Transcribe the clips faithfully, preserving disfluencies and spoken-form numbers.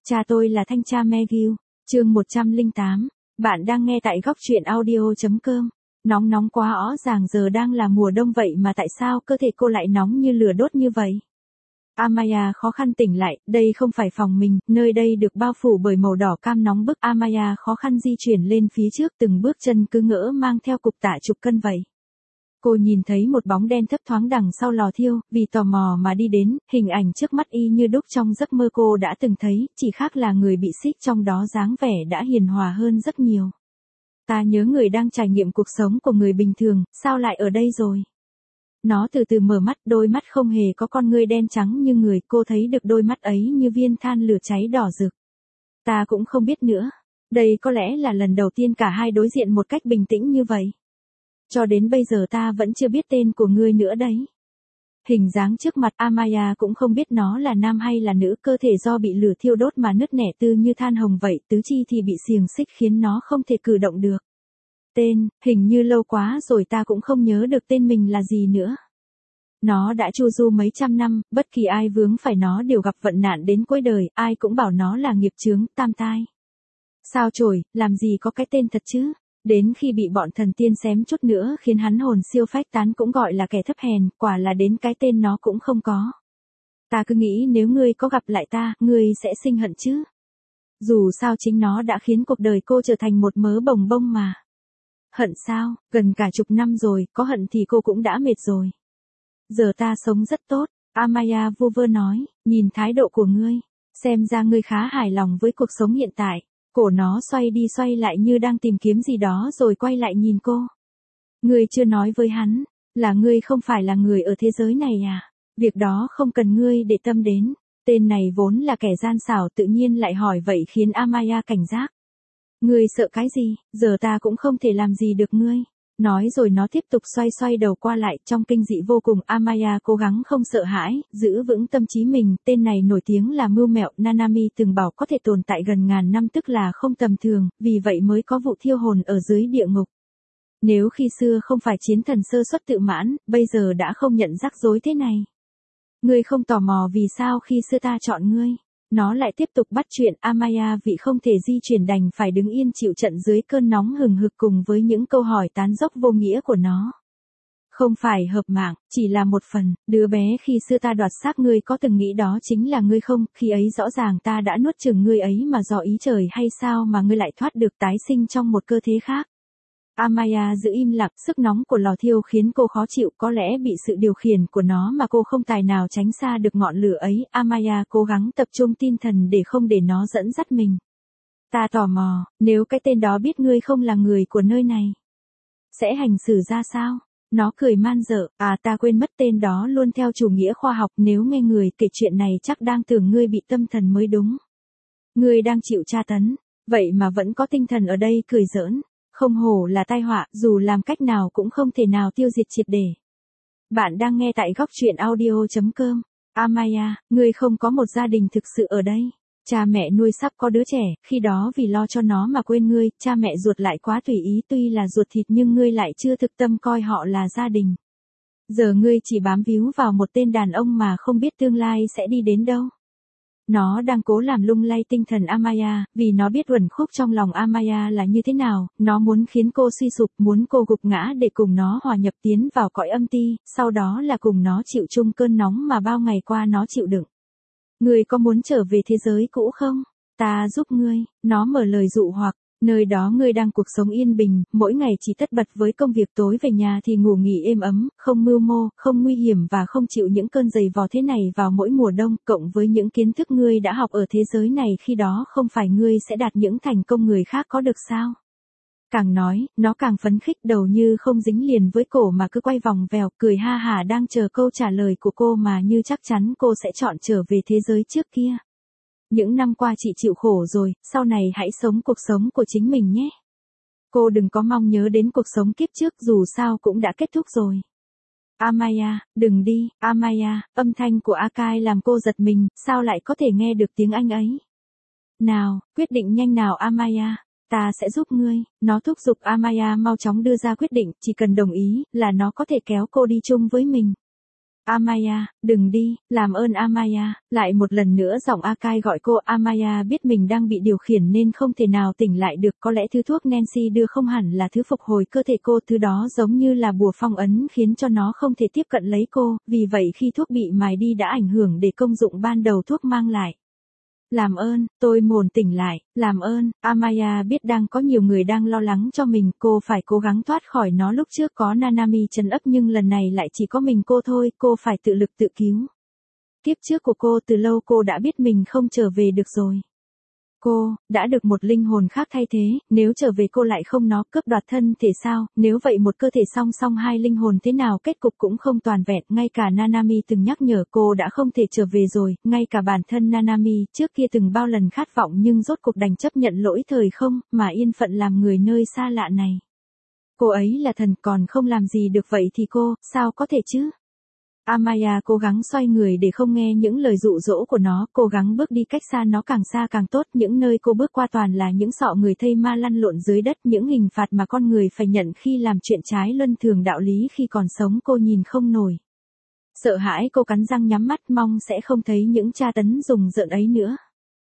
Cha tôi là thanh tra McGill, chương một trăm lẻ tám. Bạn đang nghe tại góc truyện audio.com. Nóng nóng quá rõ ràng, giờ đang là mùa đông vậy mà tại sao cơ thể cô lại nóng như lửa đốt như vậy? Amaya khó khăn tỉnh lại, đây không phải phòng mình, nơi đây được bao phủ bởi màu đỏ cam nóng bức. Amaya khó khăn di chuyển lên phía trước, từng bước chân cứ ngỡ mang theo cục tạ chục cân vậy. Cô nhìn thấy một bóng đen thấp thoáng đằng sau lò thiêu, vì tò mò mà đi đến, hình ảnh trước mắt y như đúc trong giấc mơ cô đã từng thấy, chỉ khác là người bị xích trong đó dáng vẻ đã hiền hòa hơn rất nhiều. Ta nhớ người đang trải nghiệm cuộc sống của người bình thường, sao lại ở đây rồi? Nó từ từ mở mắt, đôi mắt không hề có con ngươi đen trắng như người, cô thấy được đôi mắt ấy như viên than lửa cháy đỏ rực. Ta cũng không biết nữa. Đây có lẽ là lần đầu tiên cả hai đối diện một cách bình tĩnh như vậy. Cho đến bây giờ ta vẫn chưa biết tên của ngươi nữa đấy. Hình dáng trước mặt Amaya cũng không biết nó là nam hay là nữ, cơ thể do bị lửa thiêu đốt mà nứt nẻ tư như than hồng vậy, tứ chi thì bị xiềng xích khiến nó không thể cử động được. Tên, hình như lâu quá rồi ta cũng không nhớ được tên mình là gì nữa. Nó đã chu du mấy trăm năm, bất kỳ ai vướng phải nó đều gặp vận nạn đến cuối đời, ai cũng bảo nó là nghiệp chướng, tam tai. Sao chổi, làm gì có cái tên thật chứ? Đến khi bị bọn thần tiên xém chút nữa khiến hắn hồn siêu phách tán cũng gọi là kẻ thấp hèn, quả là đến cái tên nó cũng không có. Ta cứ nghĩ nếu ngươi có gặp lại ta, ngươi sẽ sinh hận chứ. Dù sao chính nó đã khiến cuộc đời cô trở thành một mớ bồng bông mà. Hận sao, gần cả chục năm rồi, có hận thì cô cũng đã mệt rồi. Giờ ta sống rất tốt, Amaya vu vơ nói, nhìn thái độ của ngươi, xem ra ngươi khá hài lòng với cuộc sống hiện tại. Cổ nó xoay đi xoay lại như đang tìm kiếm gì đó rồi quay lại nhìn cô. Ngươi chưa nói với hắn, là ngươi không phải là người ở thế giới này à? Việc đó không cần ngươi để tâm đến. Tên này vốn là kẻ gian xảo tự nhiên lại hỏi vậy khiến Amaya cảnh giác. Ngươi sợ cái gì, giờ ta cũng không thể làm gì được ngươi. Nói rồi nó tiếp tục xoay xoay đầu qua lại trong kinh dị vô cùng. Amaya cố gắng không sợ hãi, giữ vững tâm trí mình. Tên này nổi tiếng là mưu mẹo, Nanami từng bảo có thể tồn tại gần ngàn năm tức là không tầm thường, vì vậy mới có vụ thiêu hồn ở dưới địa ngục. Nếu khi xưa không phải chiến thần sơ suất tự mãn, bây giờ đã không nhận rắc rối thế này. Ngươi không tò mò vì sao khi xưa ta chọn ngươi? Nó lại tiếp tục bắt chuyện. Amaya vì không thể di chuyển đành phải đứng yên chịu trận dưới cơn nóng hừng hực cùng với những câu hỏi tán dóc vô nghĩa của nó. Không phải hợp mạng, chỉ là một phần, đứa bé khi xưa ta đoạt xác ngươi có từng nghĩ đó chính là ngươi không, khi ấy rõ ràng ta đã nuốt chửng ngươi ấy mà do ý trời hay sao mà ngươi lại thoát được tái sinh trong một cơ thế khác. Amaya giữ im lặng, sức nóng của lò thiêu khiến cô khó chịu, có lẽ bị sự điều khiển của nó mà cô không tài nào tránh xa được ngọn lửa ấy. Amaya cố gắng tập trung tinh thần để không để nó dẫn dắt mình. Ta tò mò, nếu cái tên đó biết ngươi không là người của nơi này, sẽ hành xử ra sao? Nó cười man dợ, à ta quên mất tên đó luôn theo chủ nghĩa khoa học, nếu nghe người kể chuyện này chắc đang tưởng ngươi bị tâm thần mới đúng. Ngươi đang chịu tra tấn, vậy mà vẫn có tinh thần ở đây cười giỡn. Không hổ là tai họa, dù làm cách nào cũng không thể nào tiêu diệt triệt để. Bạn đang nghe tại góc truyện audio.com. Amaya, ngươi không có một gia đình thực sự ở đây. Cha mẹ nuôi sắp có đứa trẻ, khi đó vì lo cho nó mà quên ngươi, cha mẹ ruột lại quá tùy ý, tuy là ruột thịt nhưng ngươi lại chưa thực tâm coi họ là gia đình. Giờ ngươi chỉ bám víu vào một tên đàn ông mà không biết tương lai sẽ đi đến đâu. Nó đang cố làm lung lay tinh thần Amaya, vì nó biết uẩn khúc trong lòng Amaya là như thế nào, nó muốn khiến cô suy sụp, muốn cô gục ngã để cùng nó hòa nhập tiến vào cõi âm ti, sau đó là cùng nó chịu chung cơn nóng mà bao ngày qua nó chịu đựng. Ngươi có muốn trở về thế giới cũ không? Ta giúp ngươi, nó mở lời dụ hoặc. Nơi đó ngươi đang cuộc sống yên bình, mỗi ngày chỉ tất bật với công việc, tối về nhà thì ngủ nghỉ êm ấm, không mưu mô, không nguy hiểm và không chịu những cơn giày vò thế này vào mỗi mùa đông, cộng với những kiến thức ngươi đã học ở thế giới này, khi đó không phải ngươi sẽ đạt những thành công người khác có được sao? Càng nói, nó càng phấn khích, đầu như không dính liền với cổ mà cứ quay vòng vèo, cười ha hả đang chờ câu trả lời của cô mà như chắc chắn cô sẽ chọn trở về thế giới trước kia. Những năm qua chị chịu khổ rồi, sau này hãy sống cuộc sống của chính mình nhé. Cô đừng có mong nhớ đến cuộc sống kiếp trước, dù sao cũng đã kết thúc rồi. Amaya, đừng đi, Amaya, âm thanh của Akai làm cô giật mình, sao lại có thể nghe được tiếng anh ấy? Nào, quyết định nhanh nào Amaya, ta sẽ giúp ngươi, nó thúc giục Amaya mau chóng đưa ra quyết định, chỉ cần đồng ý, là nó có thể kéo cô đi chung với mình. Amaya, đừng đi, làm ơn Amaya, lại một lần nữa giọng Akai gọi cô. Amaya biết mình đang bị điều khiển nên không thể nào tỉnh lại được, có lẽ thứ thuốc Nancy đưa không hẳn là thứ phục hồi cơ thể cô, thứ đó giống như là bùa phong ấn khiến cho nó không thể tiếp cận lấy cô, vì vậy khi thuốc bị mài đi đã ảnh hưởng để công dụng ban đầu thuốc mang lại. Làm ơn, tôi muốn tỉnh lại, làm ơn. Amaya biết đang có nhiều người đang lo lắng cho mình, cô phải cố gắng thoát khỏi nó. Lúc trước có Nanami trấn ấp nhưng lần này lại chỉ có mình cô thôi, cô phải tự lực tự cứu. Tiếp trước của cô từ lâu cô đã biết mình không trở về được rồi. Cô, đã được một linh hồn khác thay thế, nếu trở về cô lại không nó cướp đoạt thân thể sao, nếu vậy một cơ thể song song hai linh hồn thế nào kết cục cũng không toàn vẹn, ngay cả Nanami từng nhắc nhở cô đã không thể trở về rồi, ngay cả bản thân Nanami trước kia từng bao lần khát vọng nhưng rốt cuộc đành chấp nhận lỗi thời không, mà yên phận làm người nơi xa lạ này. Cô ấy là thần còn không làm gì được vậy thì cô, sao có thể chứ? Amaya cố gắng xoay người để không nghe những lời dụ dỗ của nó, cố gắng bước đi cách xa nó càng xa càng tốt, những nơi cô bước qua toàn là những sọ người thây ma lăn lộn dưới đất, những hình phạt mà con người phải nhận khi làm chuyện trái luân thường đạo lý khi còn sống cô nhìn không nổi. Sợ hãi cô cắn răng nhắm mắt mong sẽ không thấy những tra tấn rùng rợn ấy nữa.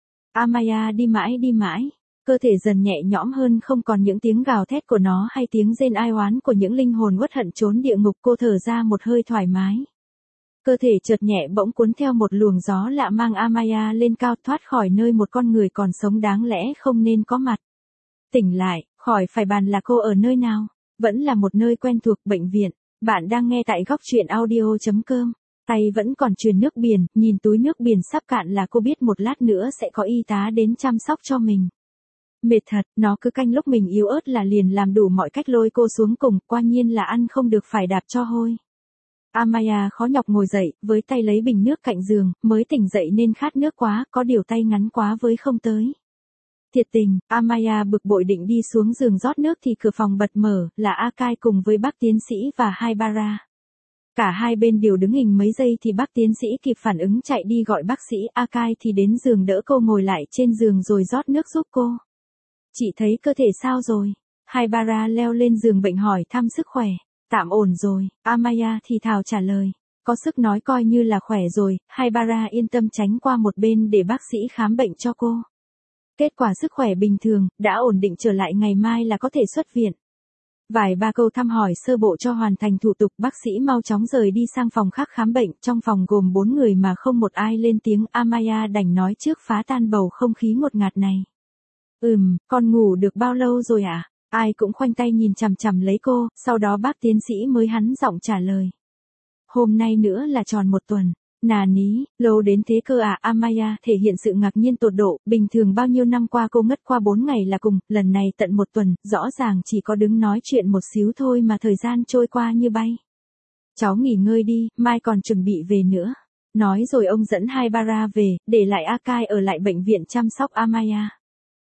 Amaya đi mãi đi mãi. Cơ thể dần nhẹ nhõm hơn, không còn những tiếng gào thét của nó hay tiếng rên ai oán của những linh hồn uất hận trốn địa ngục, cô thở ra một hơi thoải mái. Cơ thể chợt nhẹ bỗng cuốn theo một luồng gió lạ mang Amaya lên cao thoát khỏi nơi một con người còn sống đáng lẽ không nên có mặt. Tỉnh lại, khỏi phải bàn là cô ở nơi nào, vẫn là một nơi quen thuộc, bệnh viện. Bạn đang nghe tại góc truyện audio chấm com. Tay vẫn còn truyền nước biển, nhìn túi nước biển sắp cạn là cô biết một lát nữa sẽ có y tá đến chăm sóc cho mình. Mệt thật, nó cứ canh lúc mình yếu ớt là liền làm đủ mọi cách lôi cô xuống cùng, quả nhiên là ăn không được phải đạp cho hôi. Amaya khó nhọc ngồi dậy, với tay lấy bình nước cạnh giường, mới tỉnh dậy nên khát nước quá, có điều tay ngắn quá với không tới. Thiệt tình, Amaya bực bội định đi xuống giường rót nước thì cửa phòng bật mở, là Akai cùng với bác tiến sĩ và Haibara. Cả hai bên đều đứng hình mấy giây thì bác tiến sĩ kịp phản ứng chạy đi gọi bác sĩ. Akai thì đến giường đỡ cô ngồi lại trên giường rồi rót nước giúp cô. Chị thấy cơ thể sao rồi? Haibara leo lên giường bệnh hỏi thăm sức khỏe. Tạm ổn rồi, Amaya thì thào trả lời. Có sức nói coi như là khỏe rồi. Haibara yên tâm tránh qua một bên để bác sĩ khám bệnh cho cô. Kết quả sức khỏe bình thường, đã ổn định trở lại, ngày mai là có thể xuất viện. Vài ba câu thăm hỏi sơ bộ cho hoàn thành thủ tục, bác sĩ mau chóng rời đi sang phòng khác khám bệnh. Trong phòng gồm bốn người mà không một ai lên tiếng, Amaya đành nói trước phá tan bầu không khí ngột ngạt này. Ừm, con ngủ được bao lâu rồi ạ? À? Ai cũng khoanh tay nhìn chằm chằm lấy cô, sau đó bác tiến sĩ mới hắn giọng trả lời. Hôm nay nữa là tròn một tuần. Nà ní, lâu đến thế cơ à? Amaya thể hiện sự ngạc nhiên tột độ, bình thường bao nhiêu năm qua cô ngất qua bốn ngày là cùng, lần này tận một tuần, rõ ràng chỉ có đứng nói chuyện một xíu thôi mà thời gian trôi qua như bay. Cháu nghỉ ngơi đi, mai còn chuẩn bị về nữa. Nói rồi ông dẫn Haibara về, để lại Akai ở lại bệnh viện chăm sóc Amaya.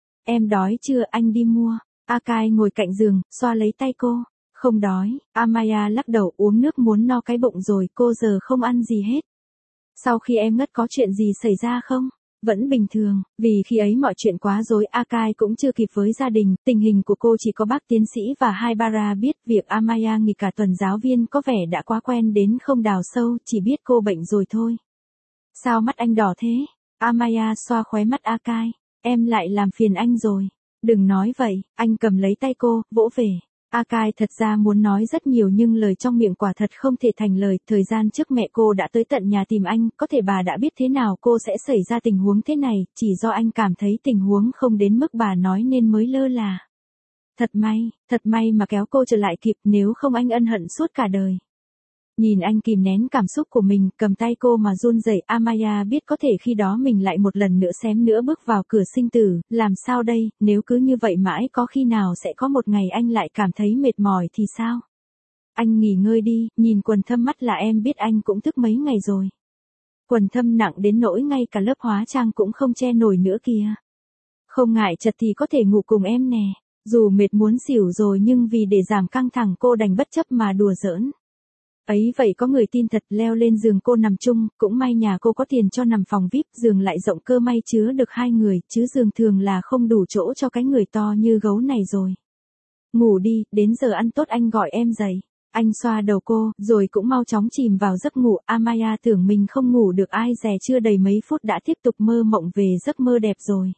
Em đói chưa, anh đi mua. Akai ngồi cạnh giường, xoa lấy tay cô. Không đói, Amaya lắc đầu, uống nước muốn no cái bụng rồi, cô giờ không ăn gì hết. Sau khi em ngất có chuyện gì xảy ra không? Vẫn bình thường, vì khi ấy mọi chuyện quá rối, Akai cũng chưa kịp với gia đình, tình hình của cô chỉ có bác tiến sĩ và Haibara biết. Việc Amaya nghỉ cả tuần giáo viên có vẻ đã quá quen đến không đào sâu, chỉ biết cô bệnh rồi thôi. Sao mắt anh đỏ thế? Amaya xoa khóe mắt Akai. Em lại làm phiền anh rồi. Đừng nói vậy, anh cầm lấy tay cô, vỗ về. Akai thật ra muốn nói rất nhiều nhưng lời trong miệng quả thật không thể thành lời. Thời gian trước mẹ cô đã tới tận nhà tìm anh, có thể bà đã biết thế nào cô sẽ xảy ra tình huống thế này, chỉ do anh cảm thấy tình huống không đến mức bà nói nên mới lơ là. Thật may, thật may mà kéo cô trở lại kịp, nếu không anh ân hận suốt cả đời. Nhìn anh kìm nén cảm xúc của mình, cầm tay cô mà run rẩy, Amaya biết có thể khi đó mình lại một lần nữa xém nữa bước vào cửa sinh tử, làm sao đây, nếu cứ như vậy mãi có khi nào sẽ có một ngày anh lại cảm thấy mệt mỏi thì sao? Anh nghỉ ngơi đi, nhìn Quần Thâm mắt là em biết anh cũng thức mấy ngày rồi. Quần Thâm nặng đến nỗi ngay cả lớp hóa trang cũng không che nổi nữa kìa. Không ngại chật thì có thể ngủ cùng em nè, dù mệt muốn xỉu rồi nhưng vì để giảm căng thẳng cô đành bất chấp mà đùa giỡn. Ấy vậy có người tin thật, leo lên giường cô nằm chung, cũng may nhà cô có tiền cho nằm phòng vi ai pi, giường lại rộng cơ may chứa được hai người, chứ giường thường là không đủ chỗ cho cái người to như gấu này rồi. Ngủ đi, đến giờ ăn tốt anh gọi em dậy. Anh xoa đầu cô, rồi cũng mau chóng chìm vào giấc ngủ. Amaya tưởng mình không ngủ được ai dè chưa đầy mấy phút đã tiếp tục mơ mộng về giấc mơ đẹp rồi.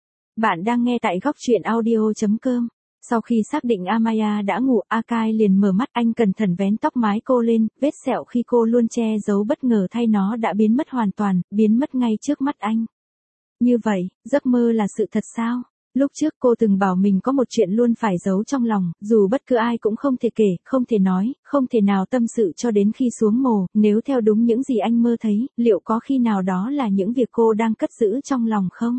Bạn đang nghe tại góc truyện audio.com. Sau khi xác định Amaya đã ngủ, Akai liền mở mắt, anh cẩn thận vén tóc mái cô lên, vết sẹo khi cô luôn che giấu bất ngờ thay nó đã biến mất hoàn toàn, biến mất ngay trước mắt anh. Như vậy, giấc mơ là sự thật sao? Lúc trước cô từng bảo mình có một chuyện luôn phải giấu trong lòng, dù bất cứ ai cũng không thể kể, không thể nói, không thể nào tâm sự cho đến khi xuống mồ, nếu theo đúng những gì anh mơ thấy, liệu có khi nào đó là những việc cô đang cất giữ trong lòng không?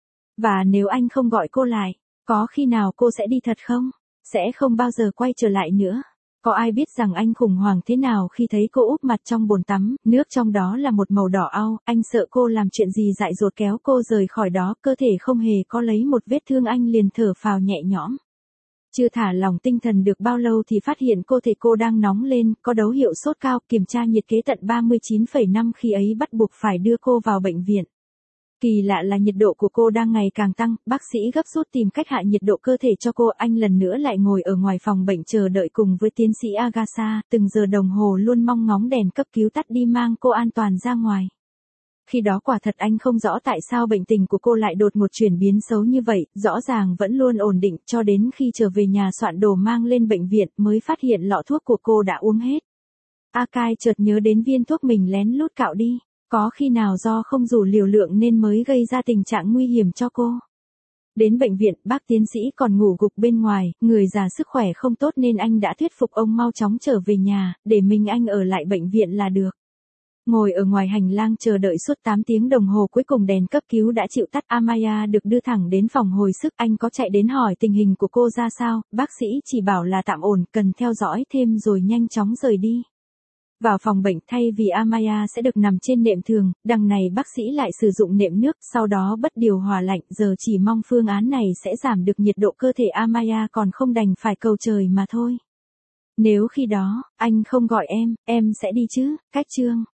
Và nếu anh không gọi cô lại, có khi nào cô sẽ đi thật không? Sẽ không bao giờ quay trở lại nữa. Có ai biết rằng anh khủng hoảng thế nào khi thấy cô úp mặt trong bồn tắm, nước trong đó là một màu đỏ au, anh sợ cô làm chuyện gì dại dột kéo cô rời khỏi đó, cơ thể không hề có lấy một vết thương anh liền thở phào nhẹ nhõm. Chưa thả lỏng tinh thần được bao lâu thì phát hiện cơ thể cô đang nóng lên, có dấu hiệu sốt cao, kiểm tra nhiệt kế tận ba mươi chín phẩy năm, khi ấy bắt buộc phải đưa cô vào bệnh viện. Kỳ lạ là nhiệt độ của cô đang ngày càng tăng, bác sĩ gấp rút tìm cách hạ nhiệt độ cơ thể cho cô. Anh lần nữa lại ngồi ở ngoài phòng bệnh chờ đợi cùng với tiến sĩ Agatha, từng giờ đồng hồ luôn mong ngóng đèn cấp cứu tắt đi mang cô an toàn ra ngoài. Khi đó quả thật anh không rõ tại sao bệnh tình của cô lại đột ngột chuyển biến xấu như vậy, rõ ràng vẫn luôn ổn định, cho đến khi trở về nhà soạn đồ mang lên bệnh viện mới phát hiện lọ thuốc của cô đã uống hết. Akai chợt nhớ đến viên thuốc mình lén lút cạo đi. Có khi nào do không đủ liều lượng nên mới gây ra tình trạng nguy hiểm cho cô? Đến bệnh viện, bác tiến sĩ còn ngủ gục bên ngoài, người già sức khỏe không tốt nên anh đã thuyết phục ông mau chóng trở về nhà, để mình anh ở lại bệnh viện là được. Ngồi ở ngoài hành lang chờ đợi suốt tám tiếng đồng hồ, cuối cùng đèn cấp cứu đã chịu tắt. Amaya được đưa thẳng đến phòng hồi sức, anh có chạy đến hỏi tình hình của cô ra sao, bác sĩ chỉ bảo là tạm ổn, cần theo dõi thêm rồi nhanh chóng rời đi. Vào phòng bệnh, thay vì Amaya sẽ được nằm trên nệm thường, đằng này bác sĩ lại sử dụng nệm nước, sau đó bất điều hòa lạnh, giờ chỉ mong phương án này sẽ giảm được nhiệt độ cơ thể Amaya, còn không đành phải cầu trời mà thôi. Nếu khi đó, anh không gọi em, em sẽ đi chứ? Cách chương